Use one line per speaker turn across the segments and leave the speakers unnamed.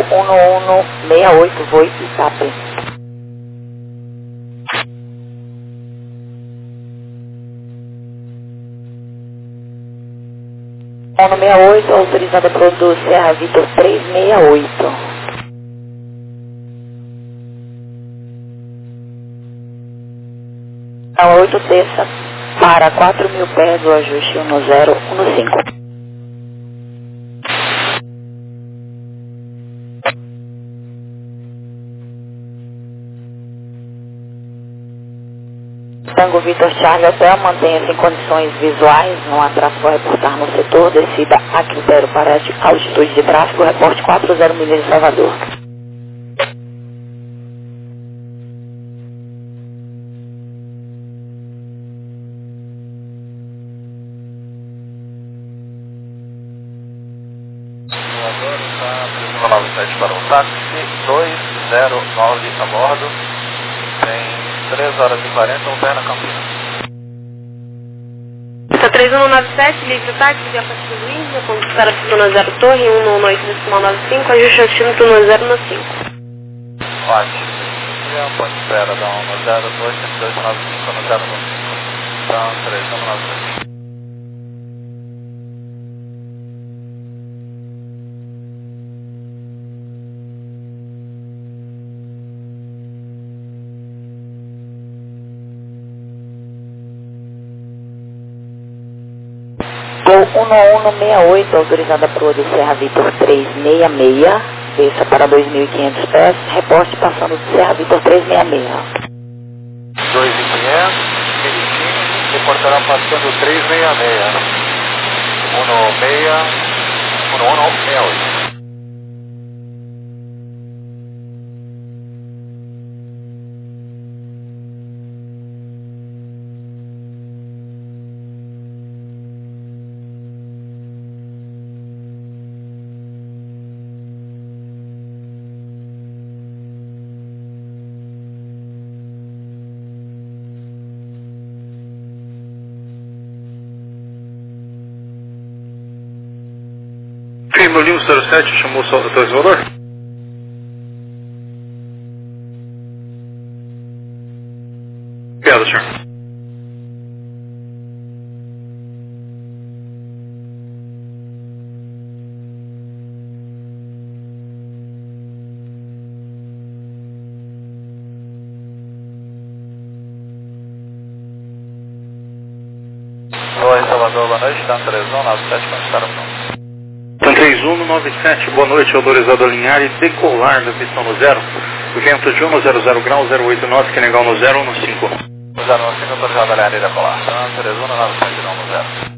1168 Voit TAP. 1168, autorizada para o Serra Vitor 368. A 8 terça para 4.000 pés do ajuste 1015. Tango Vitor Charlie Hotel, mantenha-se em condições visuais, não há tráfego a reportar no setor, descida a critério para altitude de tráfego, reporte 40 milhas de Salvador.
Salvador está 97 para o táxi, 209 a bordo, tem 3 horas e 40, Alberna Campinas.
Está 3197, livre o táxi, via Pastor Luiz, a conquistar a Cisona 0 Torre, 118,95, ajuste destino para 1095.
Ótimo. E a ponte espera da 102, 295 no 095. Então, 3197.
Gol 1168, autorizada para o Serra Vitor 366, desça para 2.500 pés, reporte passando do Serra Vitor 366.
2.500, Meritinho, reportará passando 366. 1168.
Firma Lima 07, chamou o Salvador? Obrigado, senhor.
Oi, Salvador, boa noite, está 3197, quando estará pronto.
Então 3197, boa noite, autorizado a alinhar e decolar da pistão no zero. Vento de 100 graus, 08 knots, que negal no 015.
015, autorizado a alinhar e decolar. Então, 3197, não no 0.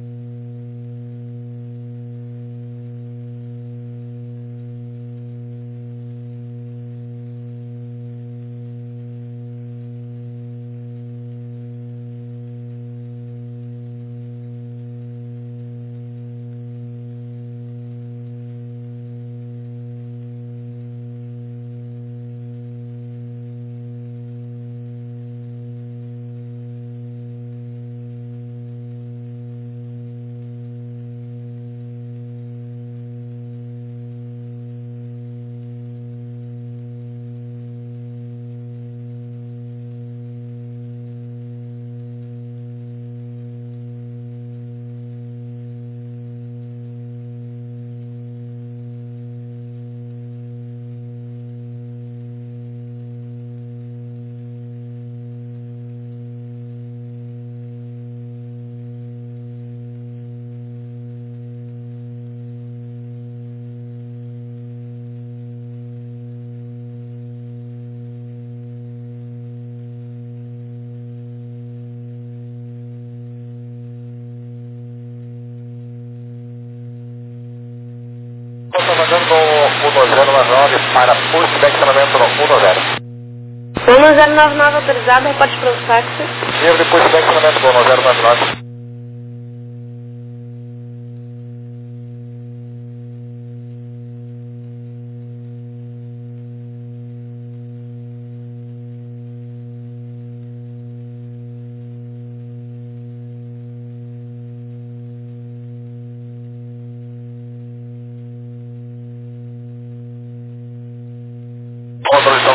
Salvador com 1099 para posto de estacionamento no 10.
1099 autorizado, reporte para o táxi.
Livre posto de estacionamento com 1099.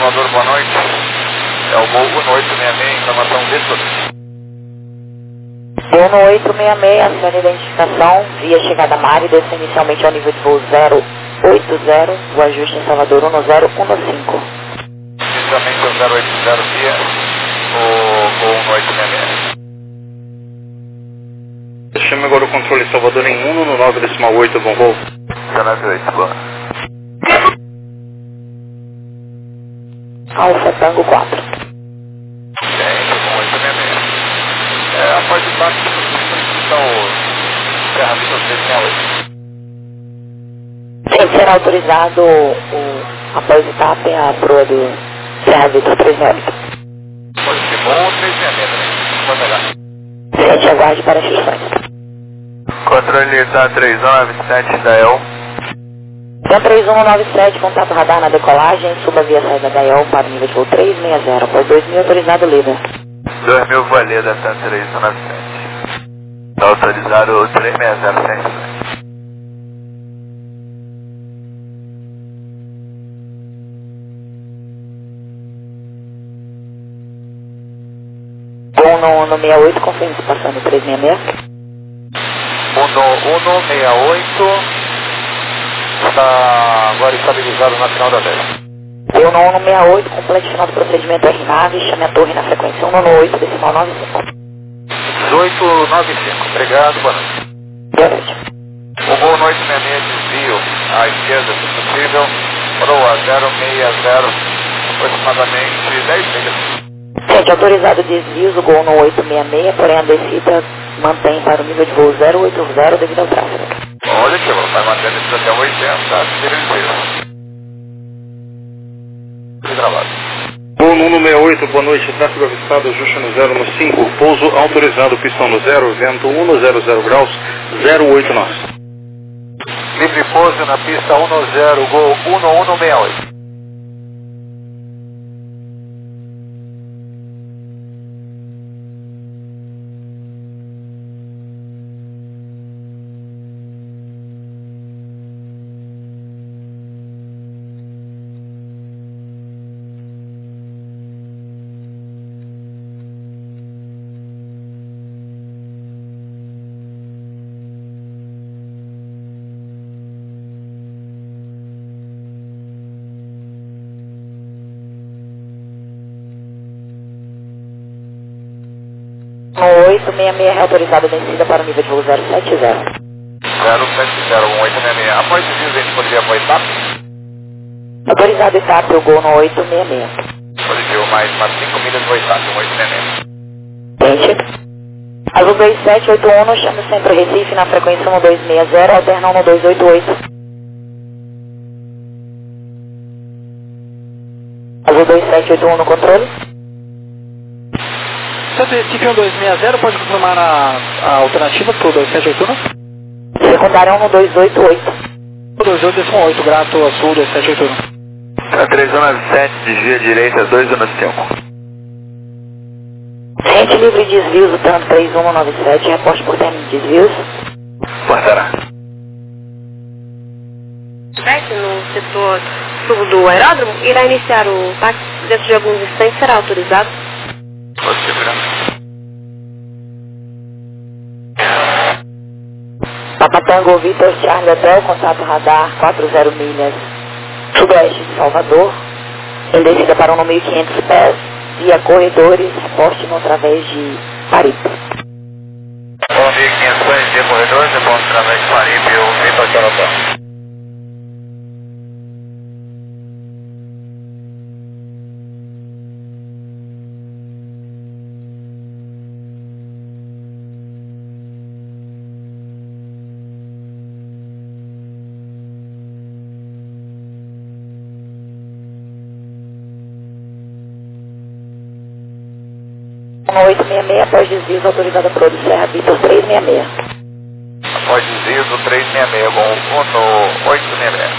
Salvador, boa noite. É o voo 1866, informação desse.
Voo no 866, acione a identificação, via chegada Mari, desce inicialmente ao nível de voo 080, o ajuste em Salvador 10115.
Inicialmente o 080 via o voo 1866.
Chame agora o controle Salvador em 1 no 9,8, bom voo.
198, boa.
Alfa Tango 4.
Tem, voo 1866. Após o baixo, então, Serra Vitor 368.
Tem que ser autorizado após o TAP a proa do Serra Vitor 368.
Pode ser bom 366, né? Pode pegar.
7, aguarde para instruções.
Controle tá 3197 da EL.
Então 3197, contato radar na decolagem, suba via saída da EL para o nível de voo 360, após 2000 autorizado líder.
2000 Valeda, tá 3197. Tá autorizado o 360 sem instruções.
Bom no 68, conferência passando 366.
Uno 168 está agora estabilizado na final da 10.
Deu no 168, complete final do procedimento RNAV, chame a torre na frequência 198, decimal 95.
1895, obrigado, boa noite.
Boa noite.
O voo 866 desvio à esquerda, se possível, proa 060, aproximadamente 10 milhas.
Gente, autorizado desvios, o Gol no 866, porém a descida mantém para o nível de voo 080 devido ao tráfego.
Olha que vai mantendo isso até 80, tá? Gravado.
Voo no 168, boa noite, tráfego avistado, ajuste no 0 no 5, pouso autorizado, pistão no 0, vento 100 graus, 08 nós.
Livre pouso na pista 10, Gol 1168.
No 866 é autorizado a descida para o nível de voo 070.
070, 1866. Após o desvio, a gente poderia apoiar TAP?
Autorizado etapa, o Gol no 866.
Positivo, mais umas 5 milhas no TAP, 1866.
Gente, azul 2781, no chame o centro Recife na frequência 1260, alterna 1288. Azul 2781 no controle.
Centro Recife 1260, pode confirmar a alternativa para o 2781?
Secundária 1288.
2818, grato a sul 2781.
Tá 3197, desvia direita 215.
Gente livre de desvios, o tanto 3197, reporte por término de desvios.
Portará.
No setor sul do aeródromo, irá iniciar o táxi dentro de alguns instantes, será autorizado.
Pode segurar.
Papa Tango Vitor Charlie Hotel, contato radar 40 milhas sudoeste de Salvador, em descida para 1.500 pés, via corredores, reporte no através de Paripe.
1.500 pés via corredores, reporte através de Paripe, o Vitor Charlie Hotel.
No 866, após desvios, autorizada por do Serra Vitor 366.
Após desvio do 366, bom, no 866.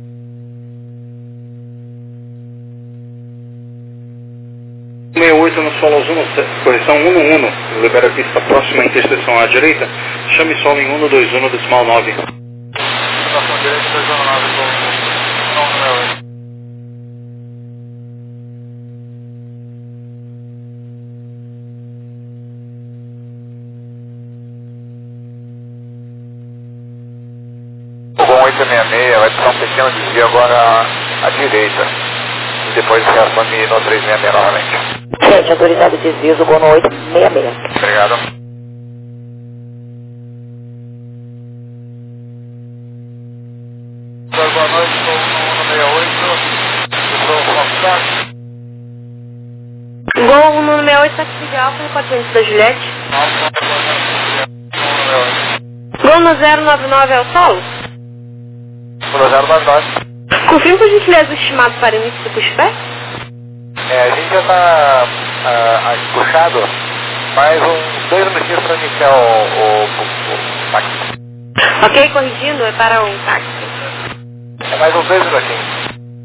No 68 no solo aos 17, correção 111, libera a pista próxima à interseção à direita, chame solo em 121 decimal 9.
Estação direita, 219 com 168. Com 866, vai precisar um pequeno desvio agora à direita. E depois reacione no 366 novamente.
Gente, autorizado desvio do Gol no 866.
Obrigado. Boa noite, sou 168. Eu sou o Contato.
Gol 168, táxi de Alfa, repórter da Juliette. Gol no 099 é o solo?
099.
Confirma por gentileza o estimado para início do pushback?
A gente já está puxado mais uns 2 minutinhos para iniciar o táxi.
Ok, corrigindo, é para um táxi.
É mais uns 2 minutinhos.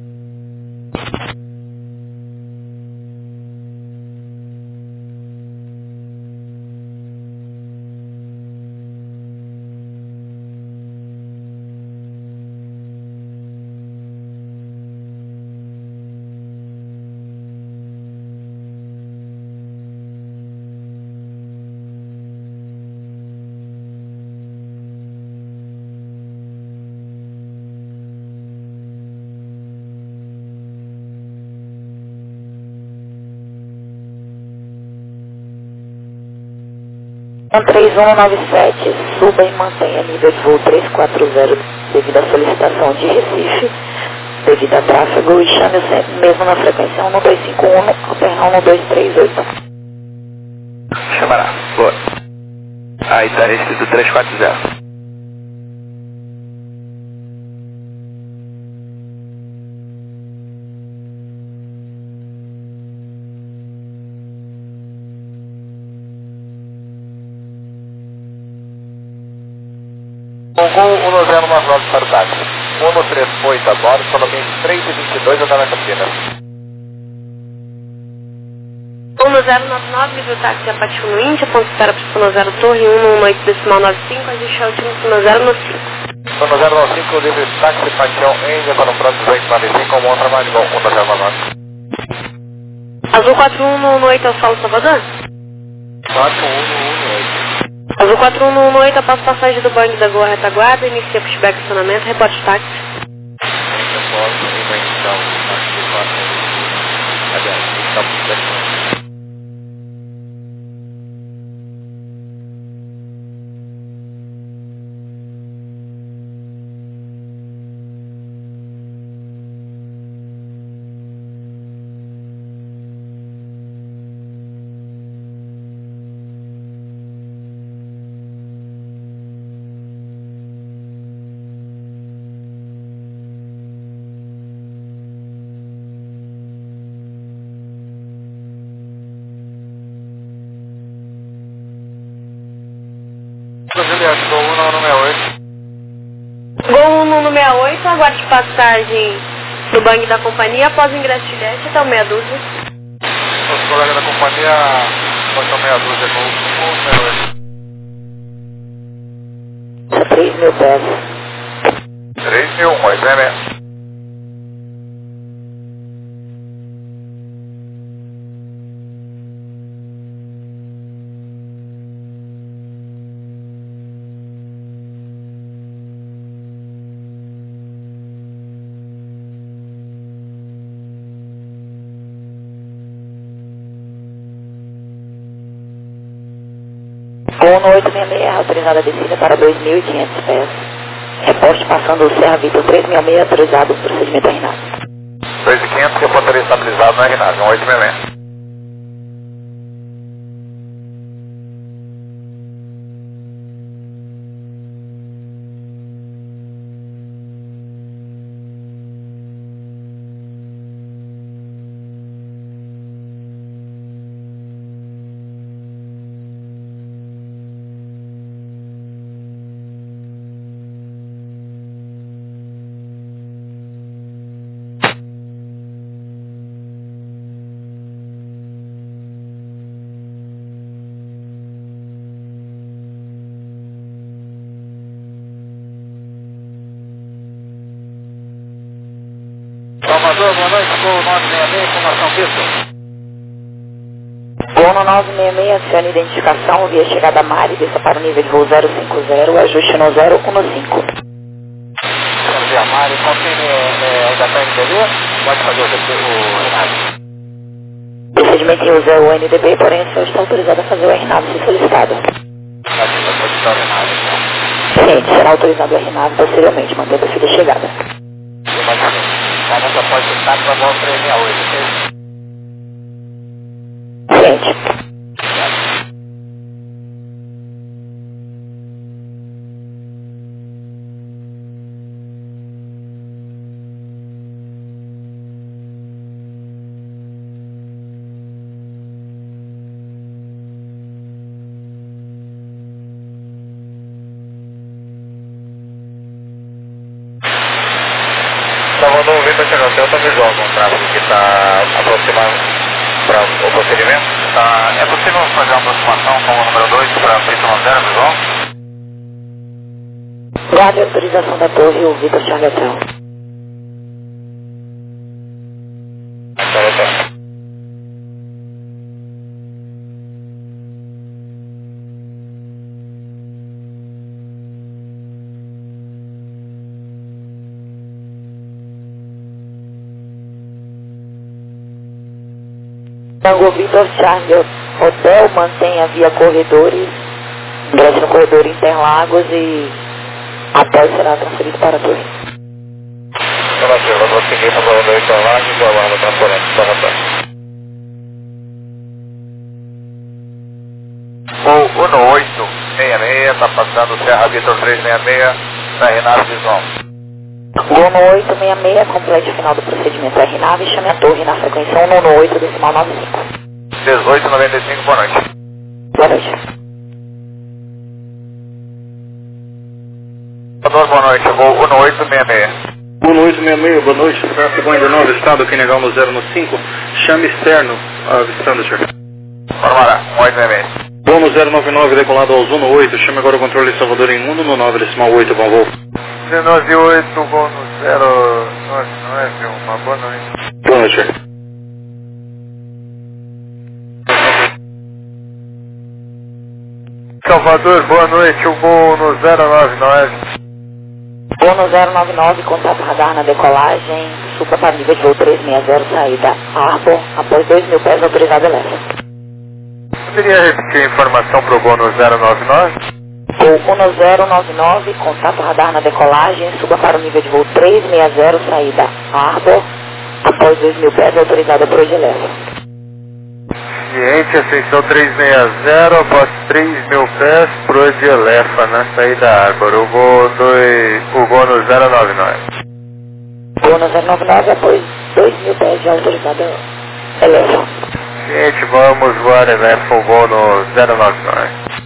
Um 3197, suba e mantenha nível de voo 340 devido à solicitação de Recife, devido a tráfego, e chame o centro mesmo na frequência 1251, alternar 1238.
Chamará. Boa. Aí está escrito 340. Gol 1099 para o táxi. 138 a bordo, somente 3h22 a Campinas.
1099, nível táxi a partir no Índia, ponto espera para o Sono Torre, 118 decimal 95, a gente é o último Sono 095.
Sono 095, livre táxi, paixão Índia para o próximo 295, com um trabalho igual 1099.
Azul 4118 é o Solo Salvador?
4118.
Azul 4118, após passagem do Boeing da Gol retaguarda, inicia pushback estacionamento, reporte de táxi.
Juliette, Gol 168.
Gol 168, aguarde passagem do Boeing da companhia após o ingresso de Juliette até o meia dúzia.
Os colegas da companhia, paixão meia dúzia, Gol 168.
3.000 pés.
3.000, mas né?
Gol no 866, autorizada a descida para 2.500 pés. Reporte passando o Serra Vitor 366, autorizado o procedimento a RNAV.
2.500, reportaria estabilizado na RNAV, 866.
Gol 966, informação pista.
Gol no 966, adicione identificação via chegada Mari, desça para o nível de voo 050, ajuste no 015.
Via Mari, confirme, ainda está NDB? Pode fazer o Renato.
Procedimento em uso é o NDB, porém o senhor está autorizado a fazer o RNAV se solicitado.
Vai solicitar o Renato, então.
Ciente, será autorizado o RNAV posteriormente, mantendo a fila de chegada.
Imaginei. Tá nessa pode estar para a volta 368, ok?
Ciente.
Salvador, Vitor Chegou, está visual com o tráfego que está aproximando para o procedimento. É possível fazer uma aproximação com o número 2 para a pista 0 visual?
Guarde a autorização da torre, o Vitor Charlotel. Tango Vitor Charlie Hotel mantenha via corredores, ingresse no corredor Interlagos e após será transferido para a torre.
Relativa, vou seguir para o corredor Interlagos e aguardo a transferência para a torre. O 1866 está passando Serra Vitor 366 na Renato Visual.
Gol no 866, complete o final do procedimento RNAV e chame a torre na frequência 198 decimal 95.
1895, boa noite.
Boa noite.
Boa noite, vou 1866.
1866, boa noite. Tráfego ainda não avistado, aqui Negal no 015. Chame externo, avistando, senhor.
Formará, 1866.
Voo no 099, decolado aos 18. Chame agora o controle Salvador em 199, decimal 8, bom voo.
198, voo no 099, uma boa noite.
Boa noite, senhor.
Salvador, boa noite, o voo no 099.
Voo no 099, contato radar na decolagem, supra para nível de voo 360, saída Arbor, após 2.000 pés autorizado eleva.
Poderia repetir a informação para o voo no 099?
Voo 1099, contato radar na decolagem, suba para o nível de voo 360, saída Arbor, após 2.000 pés autorizada por hoje eleva.
Ciente, ascensão 360, após 3.000 pés, por hoje eleva na saída Arbor, o voo no 099.
Voo no 099, após 2.000 pés de autorizada eleva.
Ciente, vamos voar eleva o voo no 099.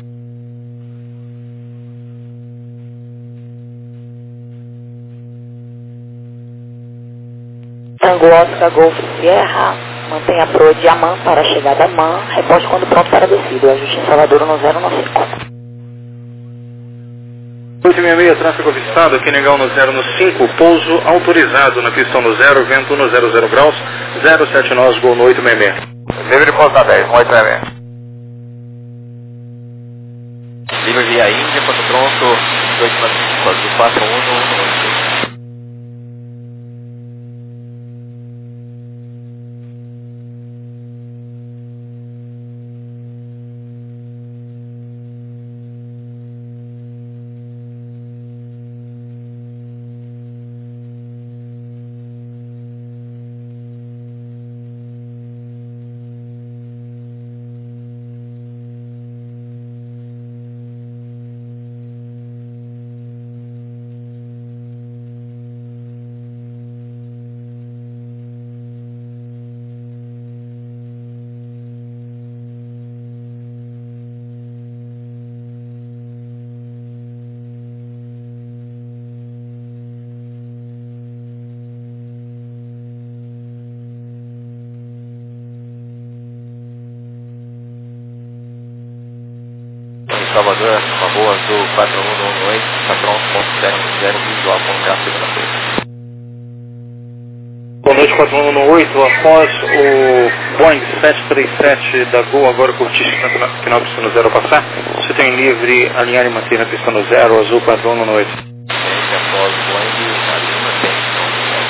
Tango Oscar Golf Sierra, mantenha a proa de Amman para a chegada a Amman, reporte quando pronto para a descida, ajuste em Salvador no 095.
866, tráfego avistado, aqui Negal no 015, pouso autorizado na pista no 0, vento no 00 graus, 07 nós, gol no 866.
Livre pouso na 10, 866.
Livre via Índia, quando pronto, 241 Salvador, uma boa azul 4118, está pronto, ponto 010, visual com gráfico na frente.
Boa noite, 4118, após o Boeing 737 da Gol, agora curtíssimo na final pista no zero passar, você tem livre alinhar e manter na pista no zero, azul 4118.
Após o Boeing, alinha e mantém, então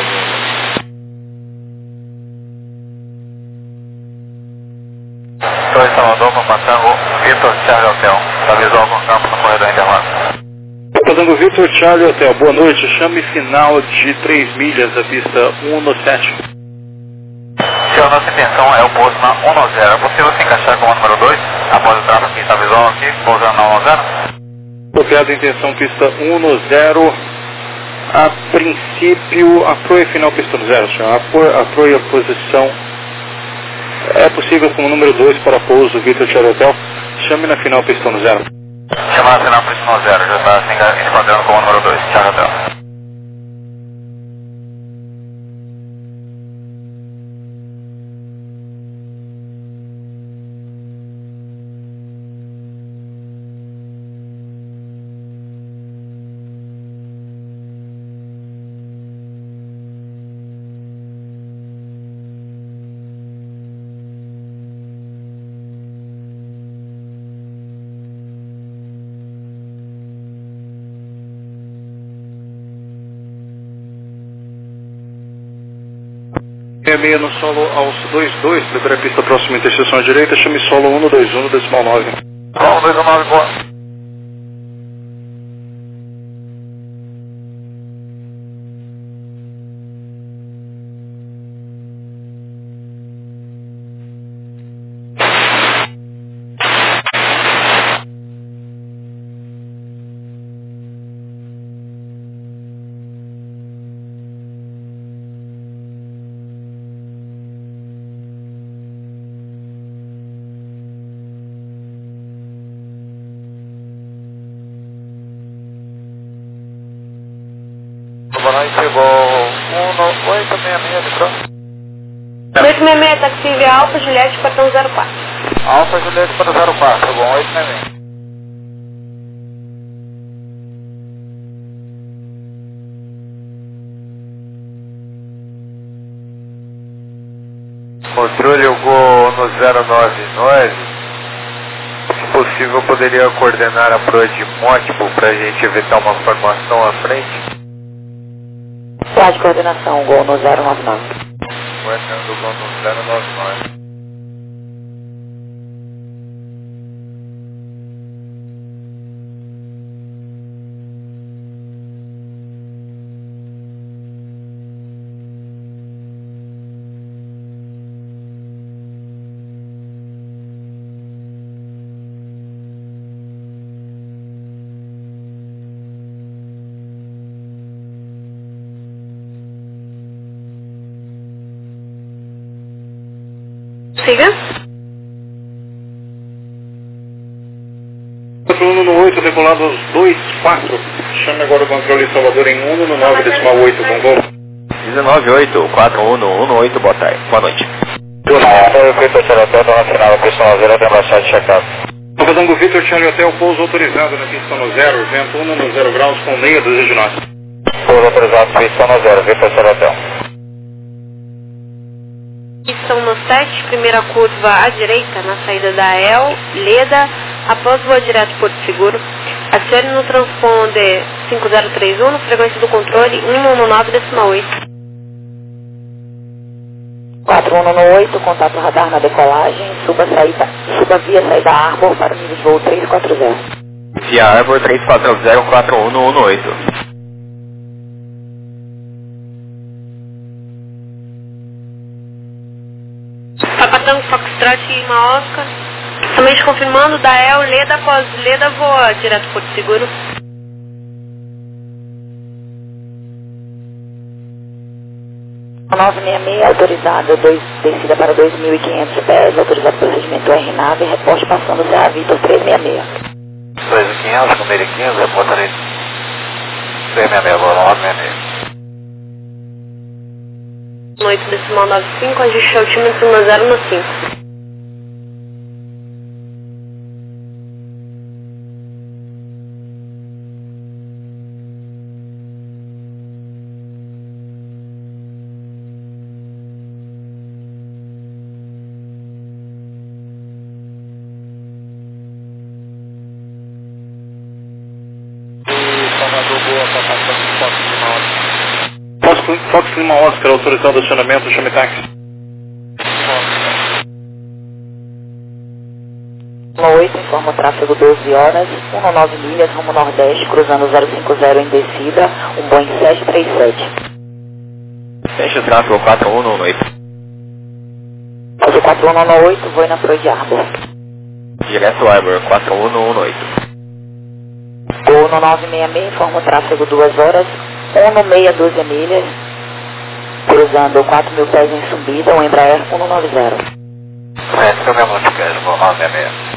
4118.
2 Salvador, Papa Tango, Vitor Charlie Hotel. Avisou algum campo no corredor intervalo.
Papa Tango Vitor Charlie Hotel, boa noite, chame final de 3 milhas da pista 117.
Senhor, nossa intenção é o pouso na 110. É possível se encaixar com o número 2 após o tráfego que está visual aqui, pousando na 110?
Copiado, intenção pista 110. A princípio, apoio final pista no zero, senhor. Apoio a posição. É possível com o número 2 para pouso Vitor Charlie Hotel. Chame na final pista no zero.
Chamar na final pista no 0, já está se enquadrando com o número 2, Charlie Hotel.
Meia no solo aos 22, prepara a pista próxima interseção à direita, chame solo 121, decimal 9.
129, boa. Boa noite, chegou 1866 de pronto.
866, taxi via Alfa Juliette, portão 04.
Alfa Juliette para 04, chegou 866.
Controle eu vou no 099. Se possível, poderia coordenar a proa de múltiplo para a gente evitar uma formação à frente.
Tá de coordenação, Gol no 099.
Coordenando o gol no 099.
Siga.
118, decolado aos 24. Chame agora o controle Salvador em 119, decimal 8, com gol.
198, 4118, boa tarde. Boa noite.
Boa noite, Vitor Charlie Hotel, dona final, pista 0, até embaixada de check-out.
Papa Tango Vitor Charlie Hotel, pouso autorizado na pista no 0, vento 1 no 0 graus com meia dúzia de nós.
Pouso autorizado, pista 0, Vitor Charlie Hotel.
Pista 117, primeira curva à direita, na saída da El, Leda, após voa direto Porto Seguro. Acione no transponder 5031, frequência do controle 119, decimal 8.
4118, contato radar na decolagem, suba via saída Arbor para o nível de voo 340.
Via Arbor 340, 4118.
Papa Tango Foxtrot e Lima Oscar. Somente confirmando da El, Leda, após Leda, voa direto Porto Seguro.
A 966 autorizada, descida para 2.500 pés, autorizado procedimento R-Nave, reporte passando CA Vitor 366.
2.500, com 1.500, reportarei 366 agora, 966.
Noite decimal 95, ajuste altímetro no 015.
Fox Lima Oscar, autorizado acionamento, chame táxi.
8, informa o tráfego 12 horas, 19 milhas, rumo nordeste, cruzando 050 em descida, um Boeing 737.
Fecha o tráfego 4118.
Faz o 4118, voo na Freud Harbor.
Direto Arbor 4118.
Gol no 966, informa o tráfego 2 horas, 1612 milhas, cruzando 4.000 pés em subida, um Embraer 190.
Certo, meu multipés, vou 966.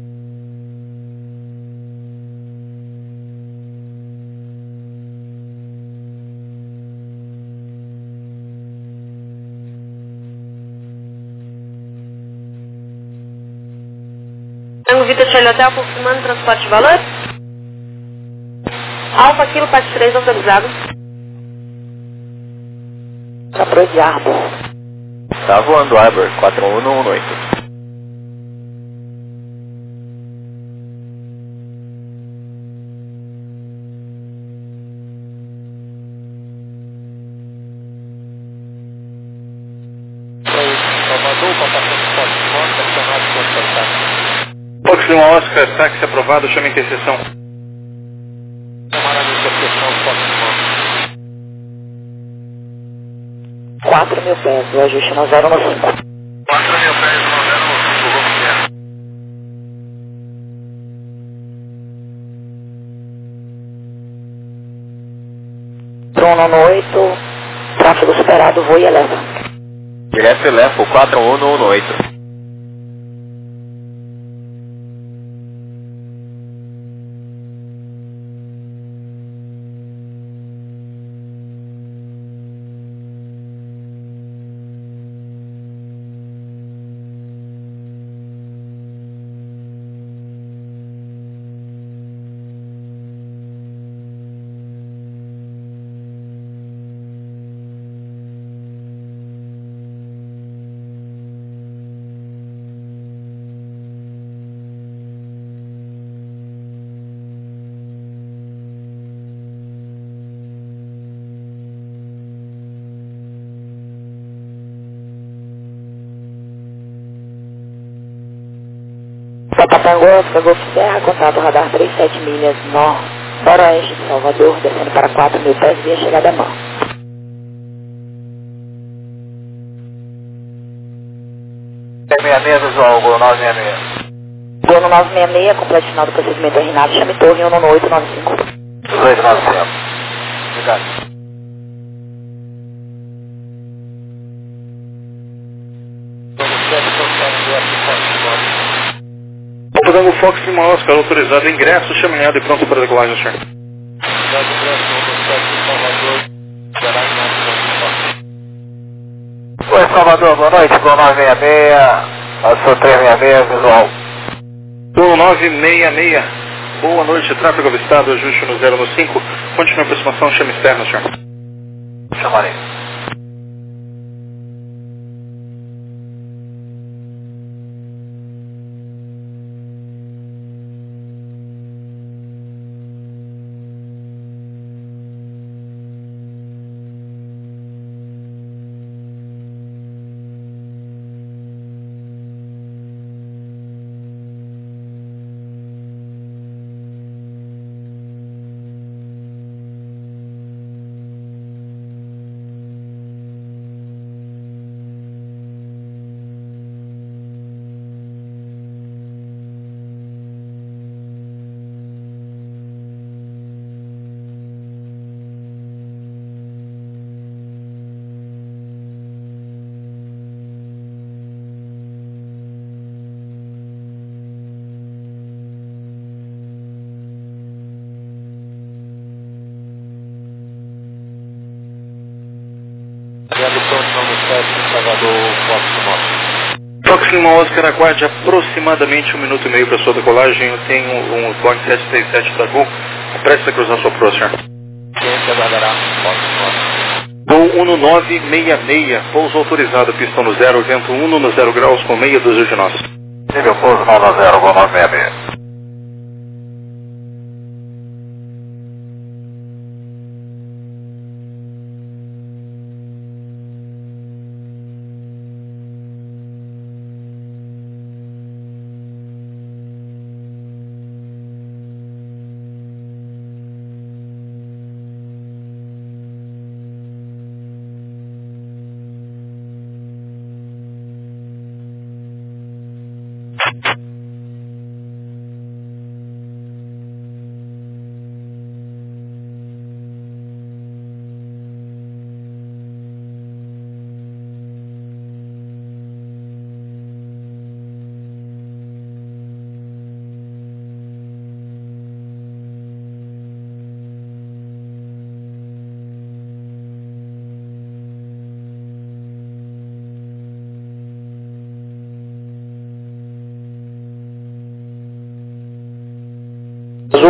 Tango Vitor Charlie Hotel, confirmando transporte de valor. Alfa Kilo, parte 3, autorizado.
Na Freud Harbor.
Tá voando Arbor 4118.
Fox Lima Oscar, táxi aprovado, chame interseção.
Chamada de interseção Fox Lima.
4.000 pés, o ajuste no 015.
4.000 pés, 905, vamos ver.
Bruno no 8, tráfego superado, voo e eleva.
Direto Elefo 4118.
Papatango, Oscar, Golf Serra, contato radar 37 milhas, noroeste de Salvador, descendo para 4.000 pés via chegada a mão.
Tem 66 visual, Gol 966.
Gol no 966, completo final do procedimento Renato, chame torre 1 no 895.
2.900. Obrigado.
Papatango Fox Lima Oscar, autorizado ingresso, chame e pronto para decolagem, senhor.
Oi, Salvador, boa noite, Gol 966, eu sou 366, visual.
Gol 966, boa noite, tráfego avistado, ajuste no 015, continue a aproximação, chame externo, senhor.
Chamarei.
Fox Lima Oscar, aguarde aproximadamente 1 minuto e meio para sua decolagem. Eu tenho um Boeing 737 da Gol, prestes a cruzar sua proa, senhor.
Quem aguardará?
Gol 1966, pouso autorizado, pistão no 0, vento 1 no 0 graus com meia dúzia de nós.
Nível pouso 990, Gol 966.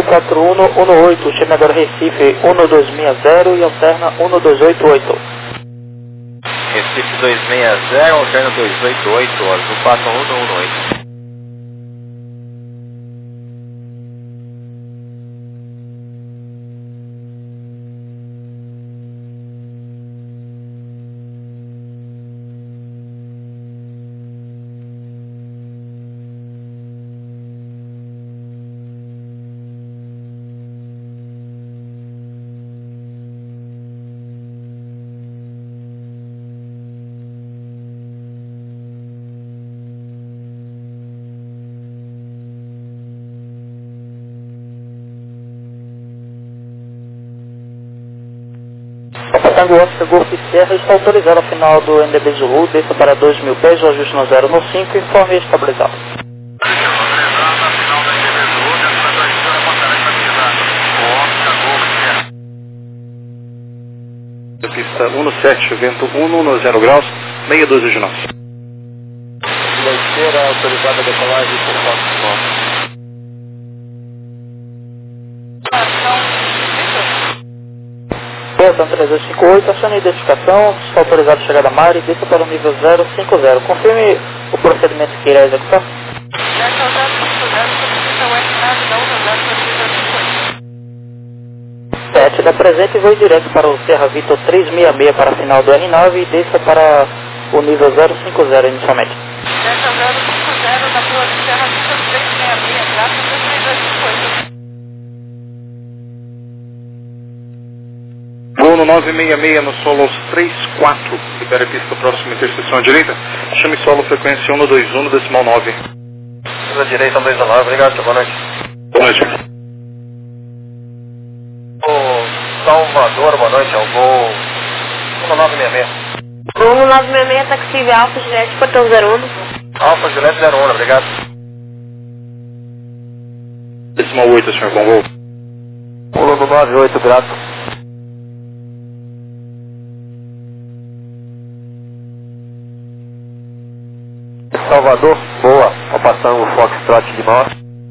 4118, chame agora Recife 1260 e alterna 1288.
Recife 260, alterna 288, azul passa 118.
Tango Oscar Golf Serra está autorizado ao final do NDB Zulu, desça para 2.000 pés, o ajuste no 0 no 5, informe estabilizado.
Pista 17, vento 110 graus, meia dúzia de nós.
Leiteira autorizada a decolagem por Foxtrot.
Delta 358, acione a identificação, está autorizado a chegada a mar e desça para o nível 050. Confirme o procedimento que irá executar.
Delta 050, solicita o S-nave da 1
7 da presente e voe direto para o Serra Vitor 366 para a final do R9 e desça para o nível 050 inicialmente.
Delta 050 da rua do Serra Vitor 366, traço 3258.
Voo no 966 no solo aos 34, libera a pista próxima interseção à direita, chame solo frequência 121, decimal 9.
À direita 129, obrigado, boa noite.
Boa noite.
Salvador, boa noite, é o voo 1966.
Voo 1966, taxi Alfa Juliette, portão 01.
Alfa Juliette 01, obrigado.
Decimal 8, senhor, bom voo.
Pulo no 98, grato. Salvador, boa, ao passar o Foxtrot de Mauá.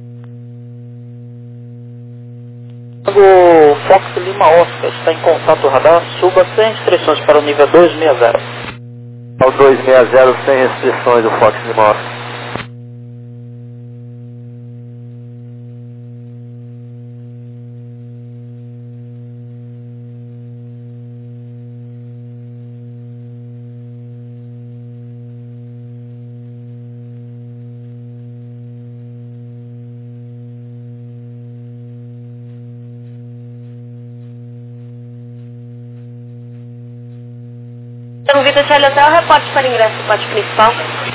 O Fox Lima Oscar está em contato radar, suba sem restrições para o nível 260.
Ao 260 sem restrições do Fox de Mauá.
Então, Vitor Charlie Hotel, reporte para ingresso do pátio principal.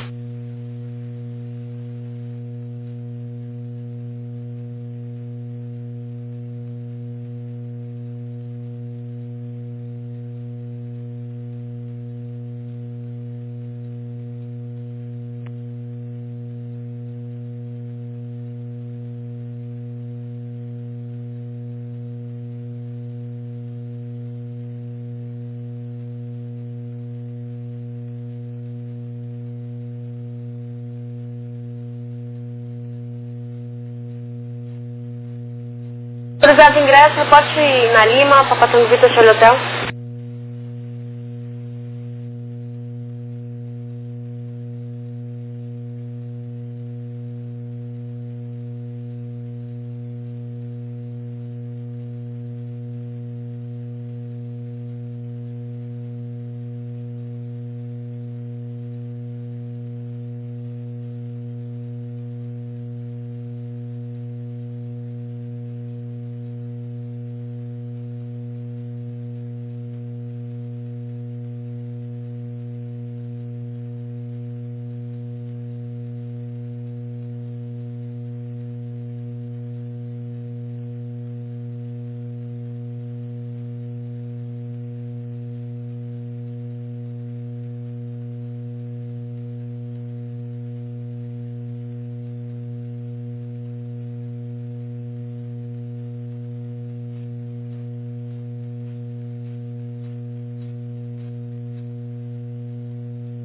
Autorizado de ingresso, reporte na Lima, Papatango Vitor Charlie Hotel.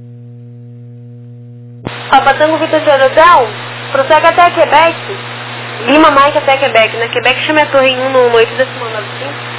Papatango Vitor Charlie Hotel, prossegue até Quebec Lima Mike até Quebec. Na Quebec chame a torre em 1 no 8,95.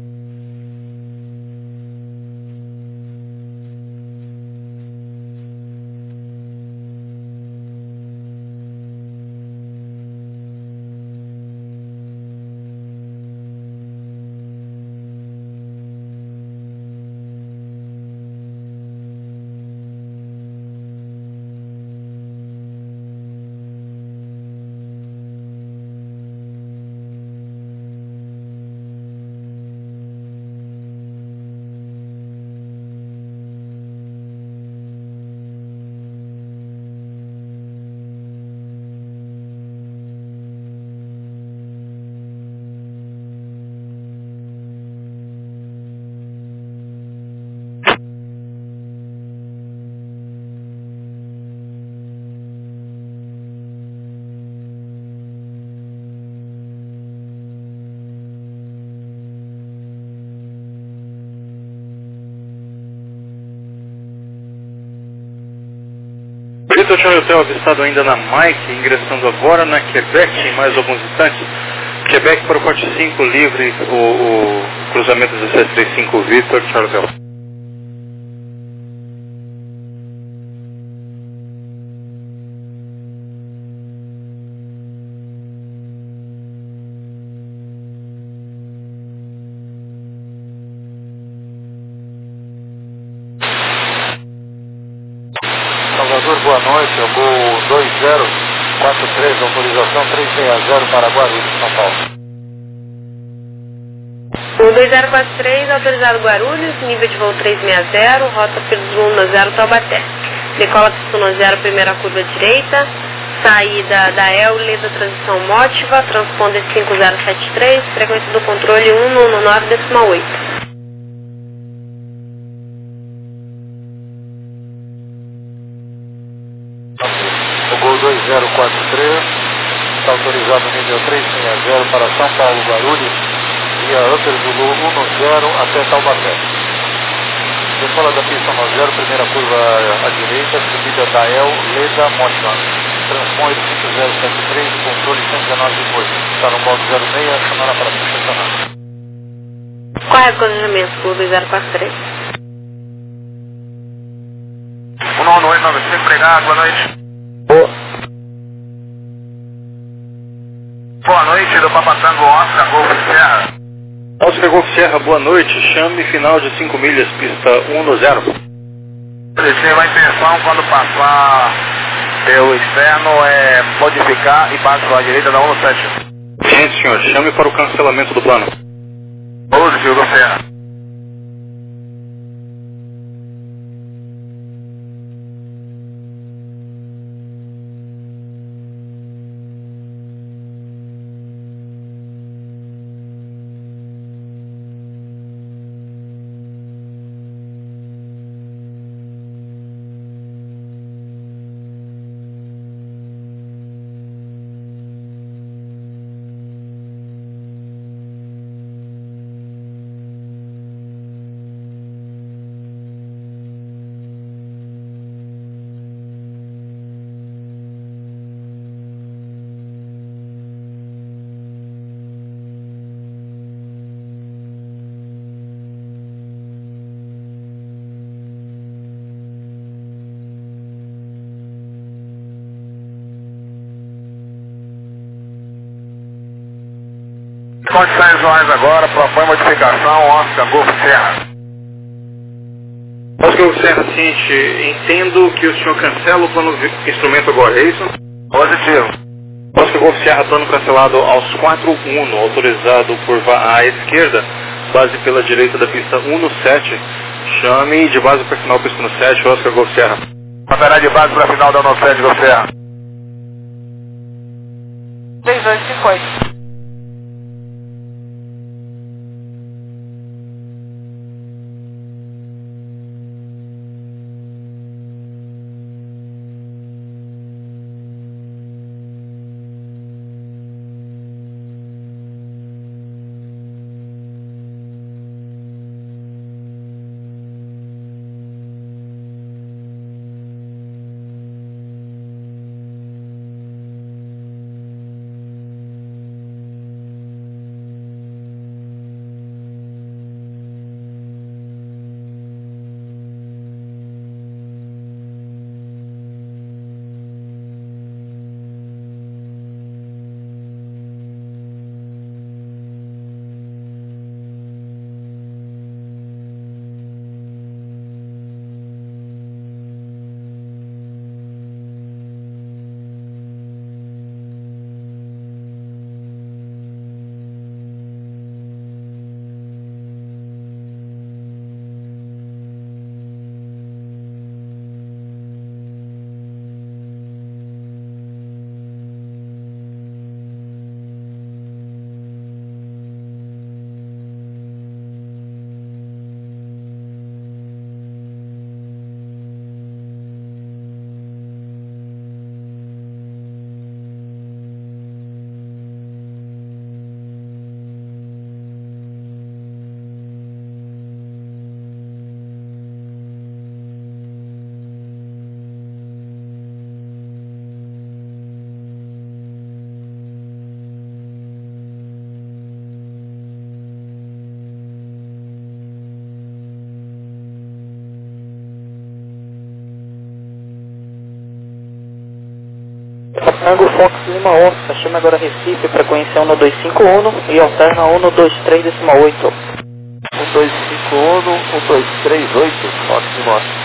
Brito Charlie Hotel avistado ainda na Mike, ingressando agora na Quebec em mais alguns instantes. Quebec para o corte 5, livre o cruzamento 1735 Victor Charlie Hotel.
Salvador, boa noite, eu vou 2043, autorização 360 para Guarulhos, São Paulo.
O 2043, autorizado Guarulhos, nível de voo 360, rota pelo 10 Taubaté. Decola pistão 0, primeira curva direita, saída da EL, Leda transição Mótiva, transponder 5073, frequência do controle 199,8.
Gol 2043, está autorizado nível 360 para São Paulo, Guarulhos, via Upper Zulu 10 até Taubaté. Decola da pista 10, primeira curva à direita, subida da EL, Leda, Mótima. Transpõe 5073, controle 119,8. Está no modo 06, sonora para funcionar.
Qual é o planejamento do 2043?
19895, obrigado, boa noite. Boa noite, do Papatango Oscar, Golfo Serra.
Oscar Golfo Serra, boa noite. Chame final de 5 milhas, pista 10.
Deixei a intenção quando passar pelo externo é modificar e passo à direita da 17.
Gente, senhor, chame para o cancelamento do plano.
12, Golfo Serra. Condições visuais agora, propõe modificação, Oscar Golfo Serra.
Oscar Golfo Serra, seguinte, entendo que o senhor cancela o plano instrumento agora, é isso?
Positivo.
Oscar Golfo Serra, plano cancelado aos 41, autorizado curva à esquerda, base pela direita da pista 17. Chame de base para final pista 17, Oscar Golfo Serra.
Haverá de base para final da 17, Golfo Serra.
3258.
Tango Fox Lima Oscar, chama agora Recife, frequência 1251 e alterna 123,8.
1251, 1238, Fox Lima Oscar.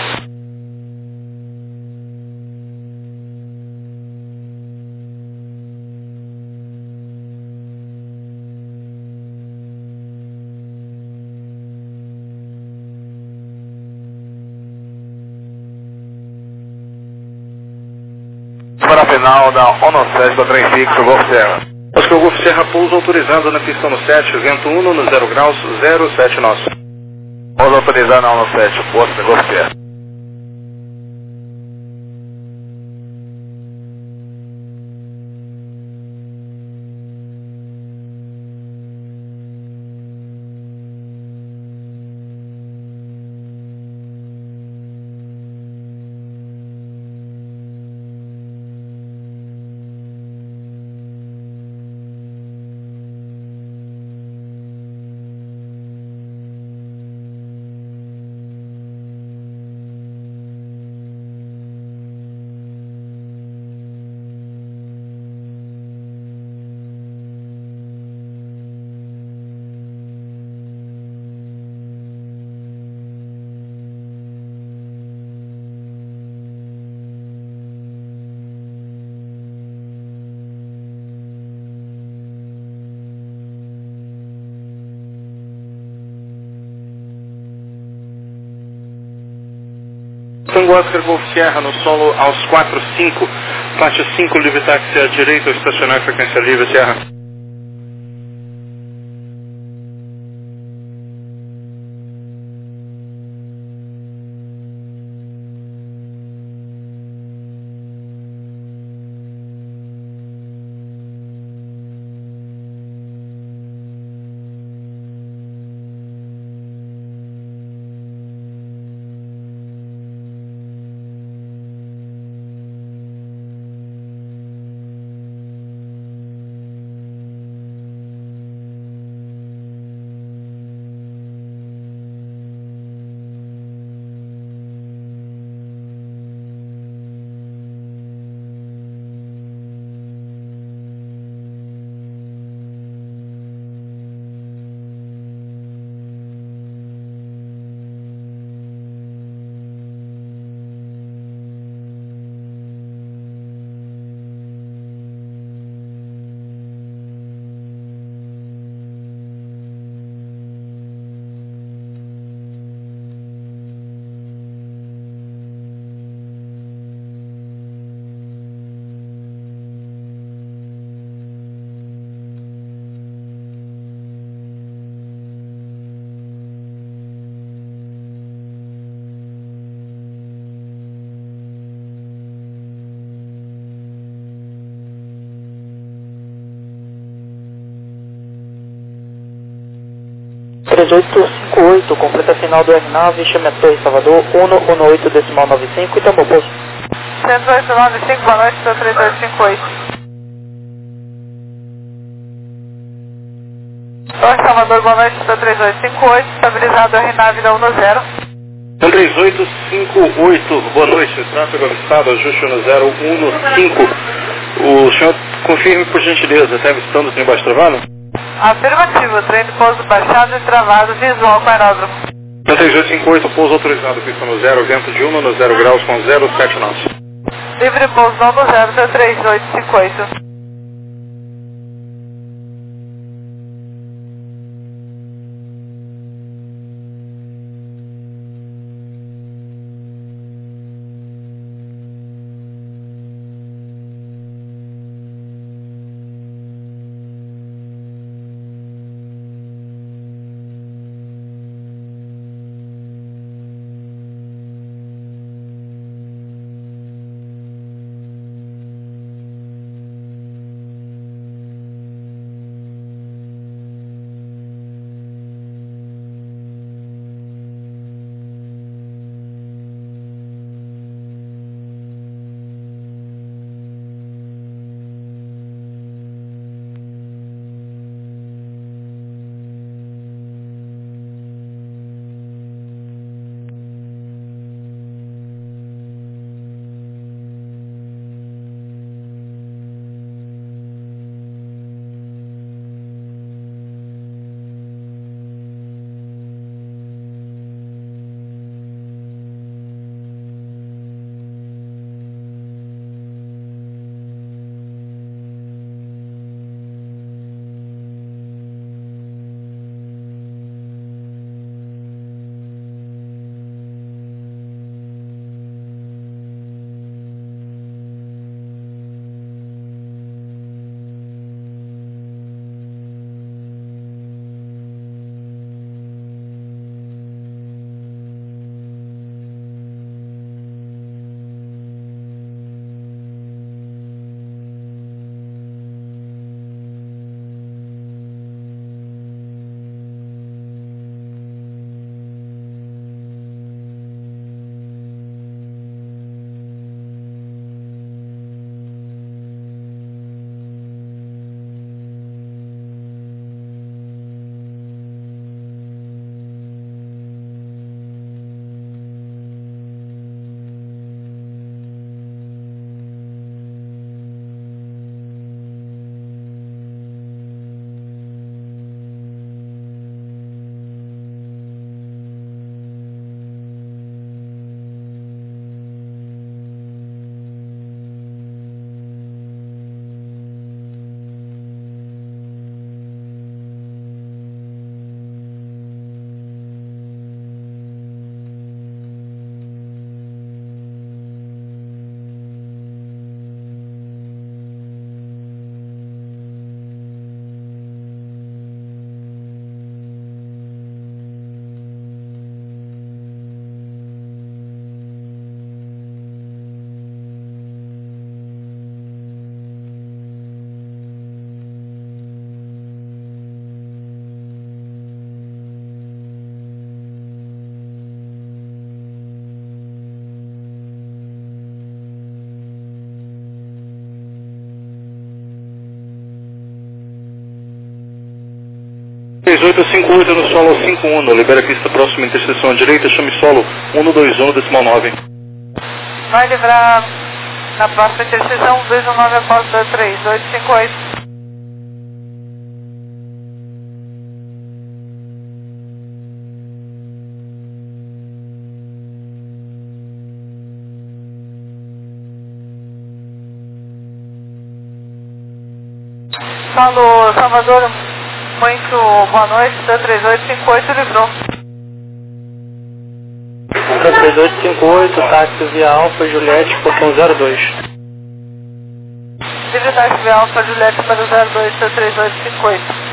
Para a final da ONU 7 da trem fixo, Golf Serra.
Oscar Golf Serra, pouso autorizado na pista no 7, vento 1 no 0 graus, 07 nós.
Pouso autorizado na ONU 7, posto de Golf Serra.
Tango Oscar Golf Sierra no solo aos 45, faixa 5, livre táxi à direita, estacionar frequência livre Sierra.
.3858, completa final do R9, chame a Torre Salvador, 118,95 e tomou posto.
10895, boa noite, 3858. Torre Salvador, boa noite, 3858, estabilizado R9 da 10.
13858, boa noite, tráfego avistado, ajuste no 015. O senhor confirme por gentileza, está avistando o trem baixo travado?
Afirmativo, trem de pouso baixado e travado, visual com aeródromo.
13858, pouso autorizado, pista no 0, vento de 1 no 0 graus com 07 nós.
Livre pouso não no 0, 3858.
3858 no solo 51, libera a pista próxima, interseção à direita, chame solo 121, decimal 9.
Vai livrar na próxima interseção 219 após 3858. Solo Salvador, muito boa noite, da 3858 livrou.
3858, táxi via Alfa Juliette, portão 02.
Livre táxi via Alfa Juliette para 02, da 3858.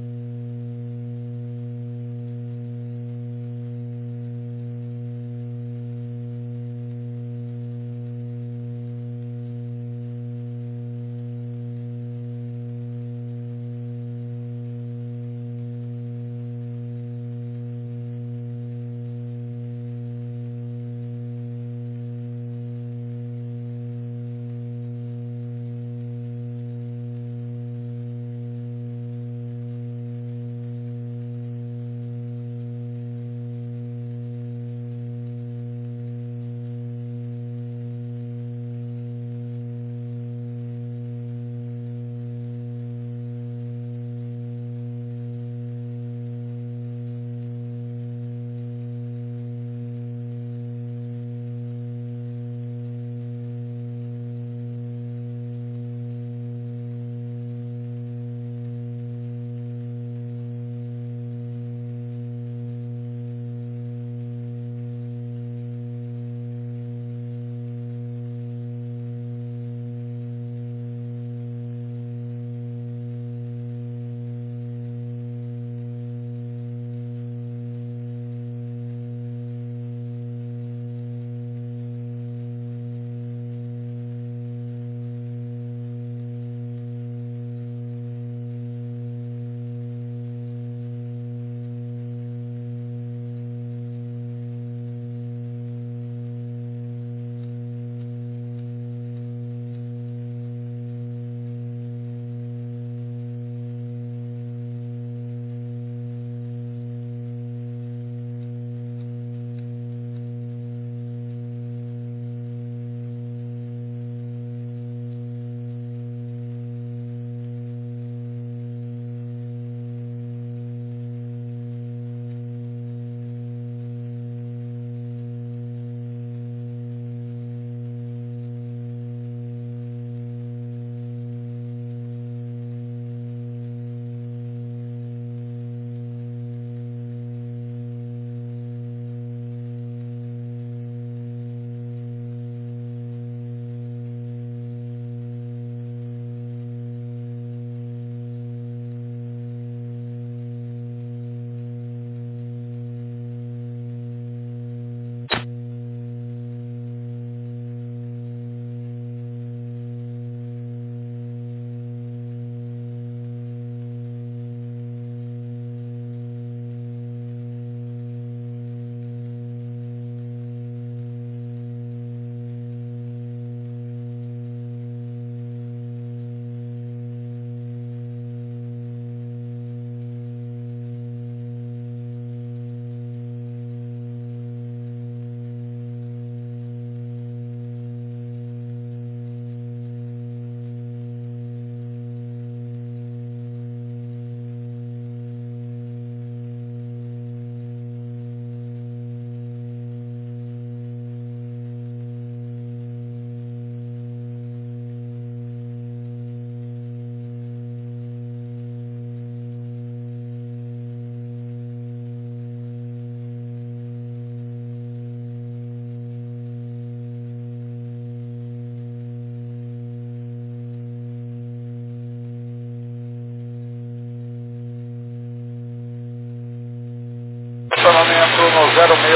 Estacionamento no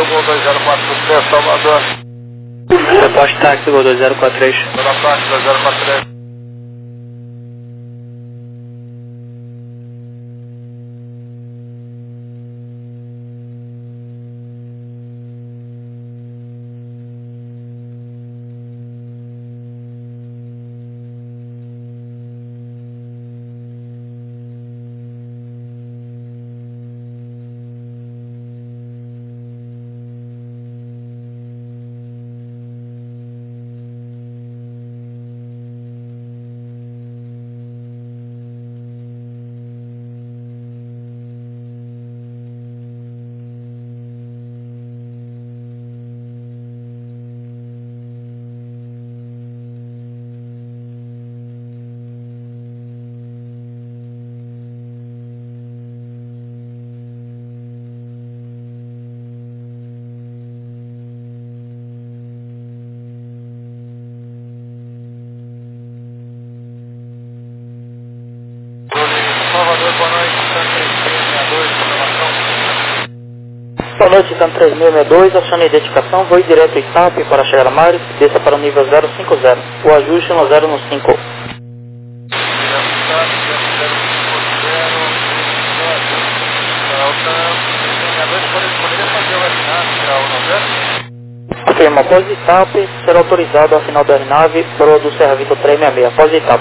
06 Salvador.
Reposte táxi, Gol 2043.
Pela parte 2043.
Boa noite, Tam 3062, acione a identificação, voe direto Itap para chegar a Mares, desça para o nível 050, o ajuste no 0 no 5. Confirma, após Itap, será autorizado a final da aeronave pro do Serra Vitor 366, após Itap.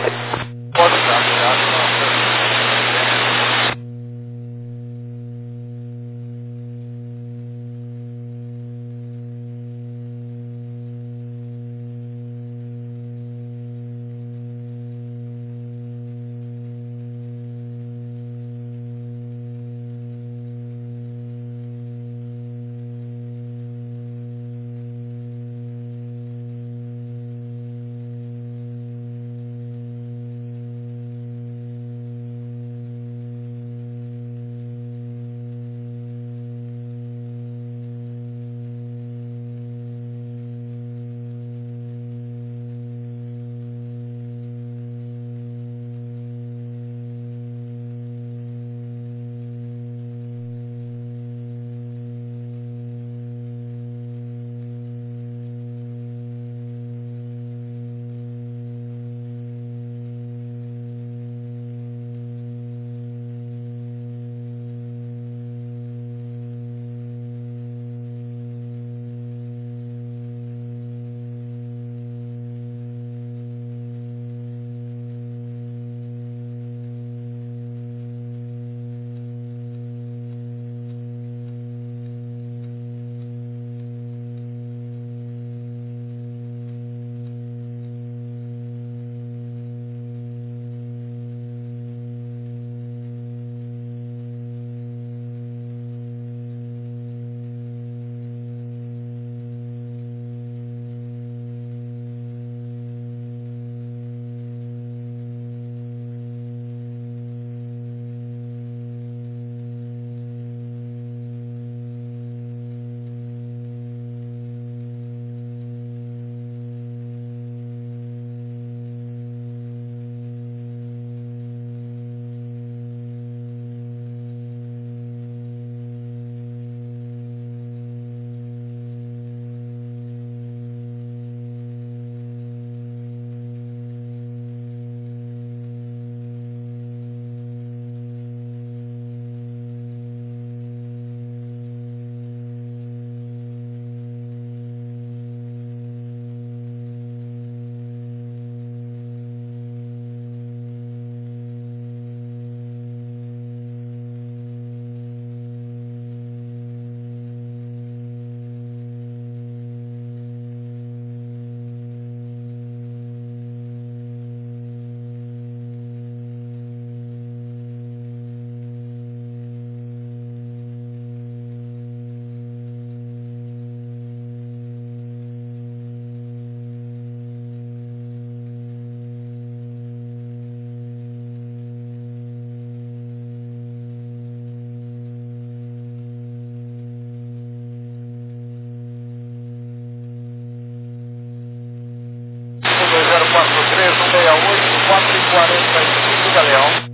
Oito, 4 e 45, Galeão.